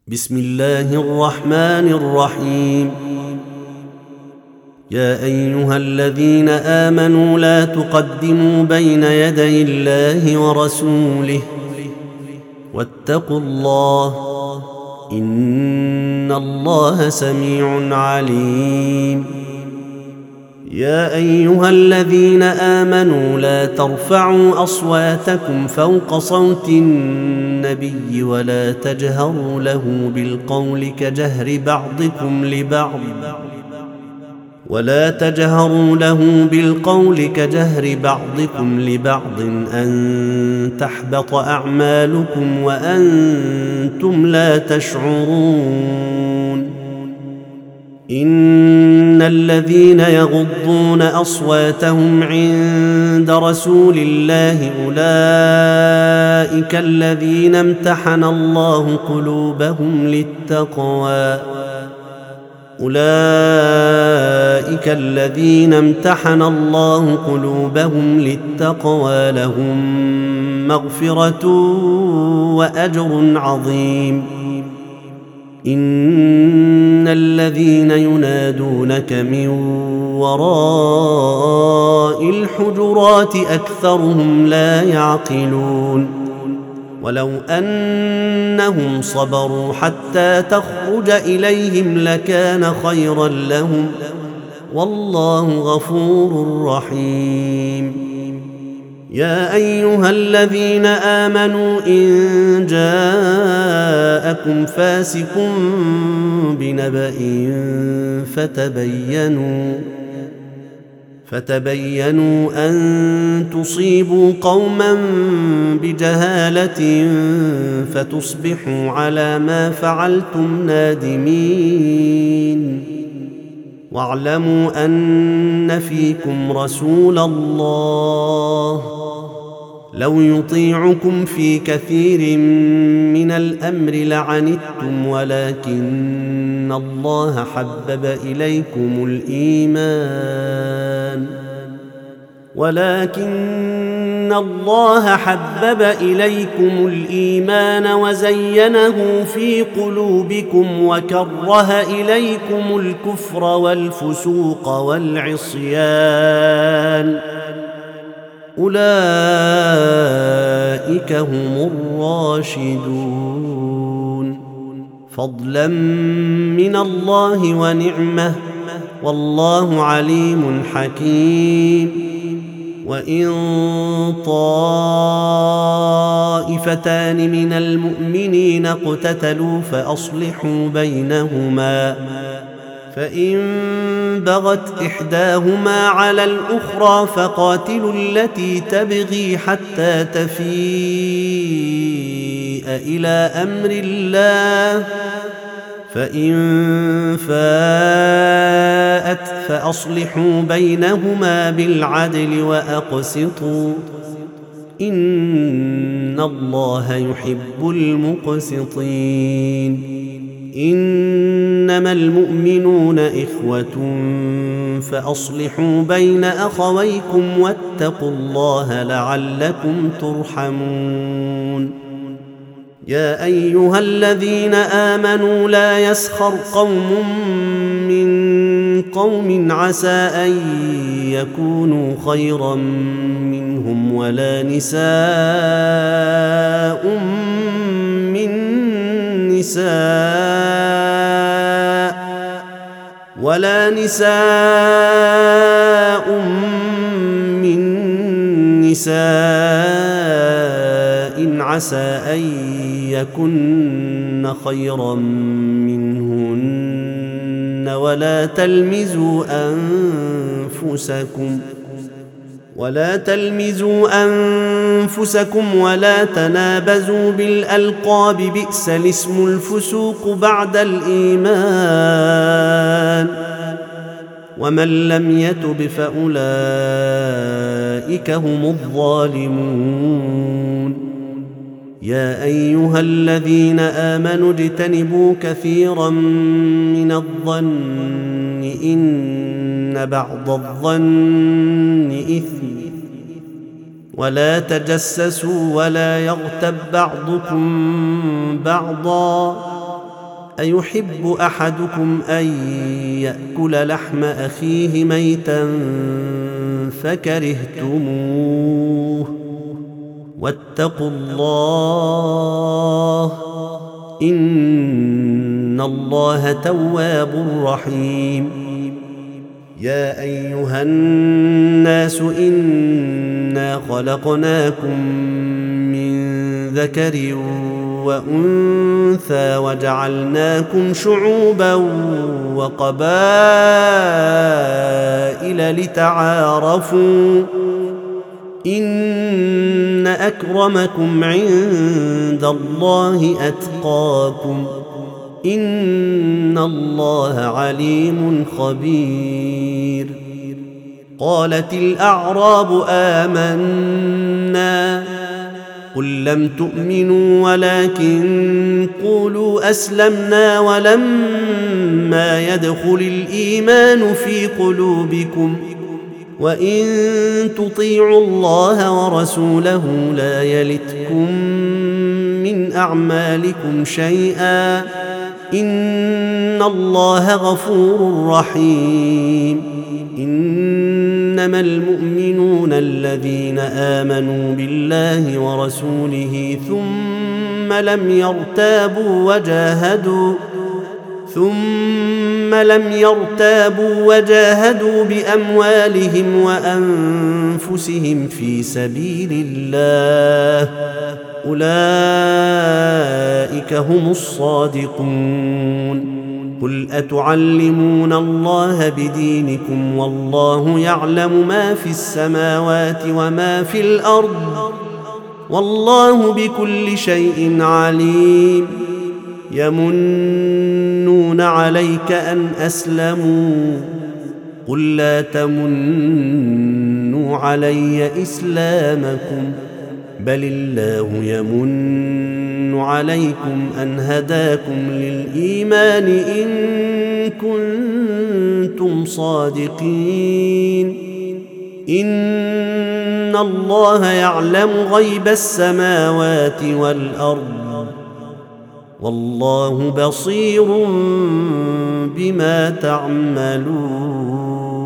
بسم الله الرحمن الرحيم. يا أيها الذين آمنوا لا تقدموا بين يدي الله ورسوله واتقوا الله إن الله سميع عليم. يا أيها الذين آمنوا لا ترفعوا أصواتكم فوق صوت النبي ولا تجهروا له بالقول كجهر بعضكم لبعض أن تحبط أعمالكم وأنتم لا تشعرون. إن الذين يغضون أصواتهم عند رسول الله أولئك الذين امتحن الله قلوبهم للتقوى لهم مغفرة وأجر عظيم. إن الذين ينادونك من وراء الحجرات أكثرهم لا يعقلون. ولو أنهم صبروا حتى تخرج إليهم لكان خيرا لهم والله غفور رحيم. يا أيها الذين آمنوا إن جاءكم فاسق بنبأ فتبينوا أن تصيبوا قوما بجهالة فتصبحوا على ما فعلتم نادمين. واعلموا أن فيكم رسول الله لو يطيعكم في كثير من الأمر لعنتم ولكن الله حبب إليكم الإيمان وزينه في قلوبكم وكره إليكم الكفر والفسوق والعصيان أولئك هم الراشدون فضلا من الله ونعمة والله عليم حكيم. وإن طائفتان من المؤمنين اقتتلوا فأصلحوا بينهما فإن بغت إحداهما على الأخرى فقاتلوا التي تبغي حتى تفيء إلى أمر الله فإن فاءت فأصلحوا بينهما بالعدل وأقسطوا إن الله يحب المقسطين. إنما المؤمنون إخوة فأصلحوا بين أخويكم واتقوا الله لعلكم ترحمون. يا أيها الذين آمنوا لا يسخر قوم من قوم عسى أن يكونوا خيرا منهم ولا نساء من نساء عسى أن يكن خيرا منهن ولا تلمزوا أنفسكم ولا تنابزوا بالألقاب بئس الاسم الفسوق بعد الإيمان ومن لم يتب فأولئك هم الظالمون. يا أيها الذين آمنوا اجتنبوا كثيرا من الظن إن بعض الظن إثم ولا تجسسوا ولا يغتب بعضكم بعضا أيحب أحدكم أن يأكل لحم أخيه ميتا فكرهتموه واتقوا الله إن الله تواب رحيم. يا أيها الناس إنا خلقناكم من ذكر وأنثى وجعلناكم شعوبا وقبائل لتعارفوا إن أكرمكم عند الله أتقاكم إن الله عليم خبير. قالت الأعراب آمنا قل لم تؤمنوا ولكن قولوا أسلمنا ولما يدخل الإيمان في قلوبكم وإن تطيعوا الله ورسوله لا يلتكم من أعمالكم شيئا إن الله غفور رحيم. إنما المؤمنون الذين آمنوا بالله ورسوله ثم لم يرتابوا وجاهدوا بأموالهم وأنفسهم في سبيل الله أولئك هم الصادقون. قل أتعلمون الله بدينكم والله يعلم ما في السماوات وما في الأرض والله بكل شيء عليم. يمنون عليك أن أسلموا قل لا تمنوا علي إسلامكم بل الله يمن عليكم أن هداكم للإيمان إن كنتم صادقين. إن الله يعلم غيب السماوات والأرض والله بصير بما تعملون.